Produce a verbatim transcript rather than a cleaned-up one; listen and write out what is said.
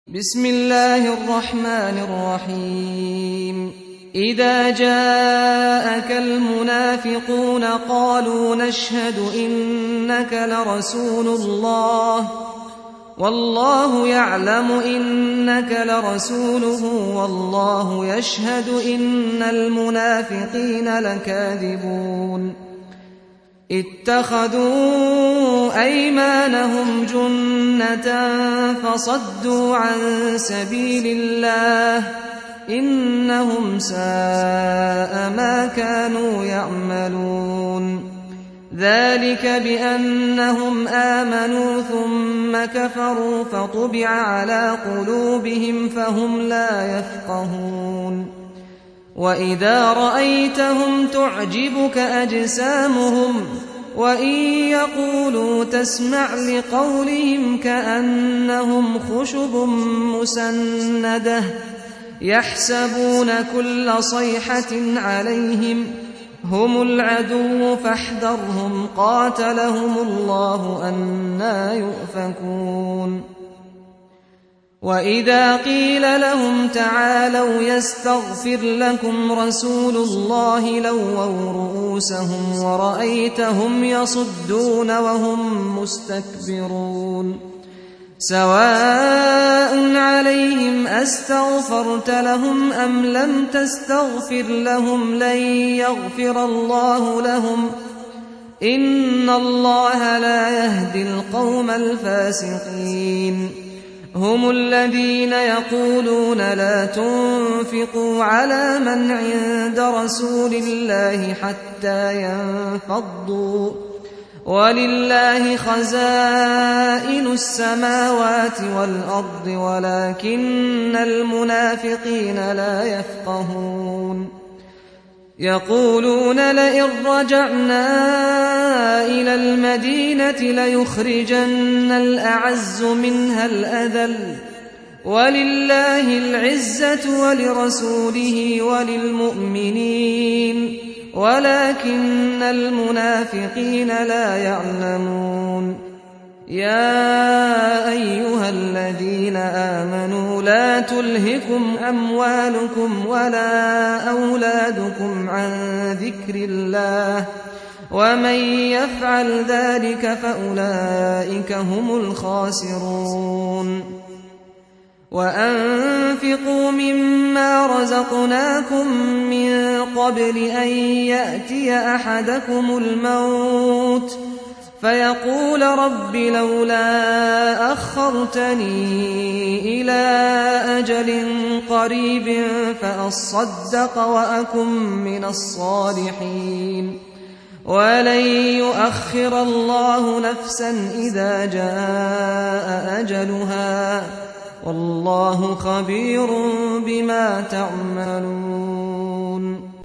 بسم الله الرحمن الرحيم إذا جاءك المنافقون قالوا نشهد إنك لرسول الله والله يعلم إنك لرسوله والله يشهد إن المنافقين لكاذبون اتخذوا أيمانهم جنة فصدوا عن سبيل الله إنهم ساء ما كانوا يعملون ذلك بأنهم آمنوا ثم كفروا فطبع على قلوبهم فهم لا يفقهون وإذا رأيتهم تعجبك أجسامهم وإن يقولوا تسمع لقولهم كأنهم خشب مسندة يحسبون كل صيحة عليهم هم العدو فاحذرهم قاتلهم الله أنى يؤفكون وإذا قيل لهم تعالوا يستغفر لكم رسول الله لووا رؤوسهم ورأيتهم يصدون وهم مستكبرون سواء عليهم أستغفرت لهم أم لم تستغفر لهم لن يغفر الله لهم إن الله لا يهدي القوم الفاسقين هم الذين يقولون لا تنفقوا على من عند رسول الله حتى ينفضوا ولله خزائن السماوات والأرض ولكن المنافقين لا يفقهون يقولون لئن رجعنا إلى المدينة ليخرجن الأعز منها الأذل ولله العزة ولرسوله وللمؤمنين ولكن المنافقين لا يعلمون يا أيها الذين آمنوا لا تلهكم أموالكم ولا أولادكم عن ذكر الله ومن يفعل ذلك فأولئك هم الخاسرون وأنفقوا مما رزقناكم من قبل أن يأتي أحدكم الموت فيقول رب لولا أخرتني إلى أجل قريب فأصدق وأكن من الصالحين ولن يؤخر الله نفسا إذا جاء أجلها والله خبير بما تعملون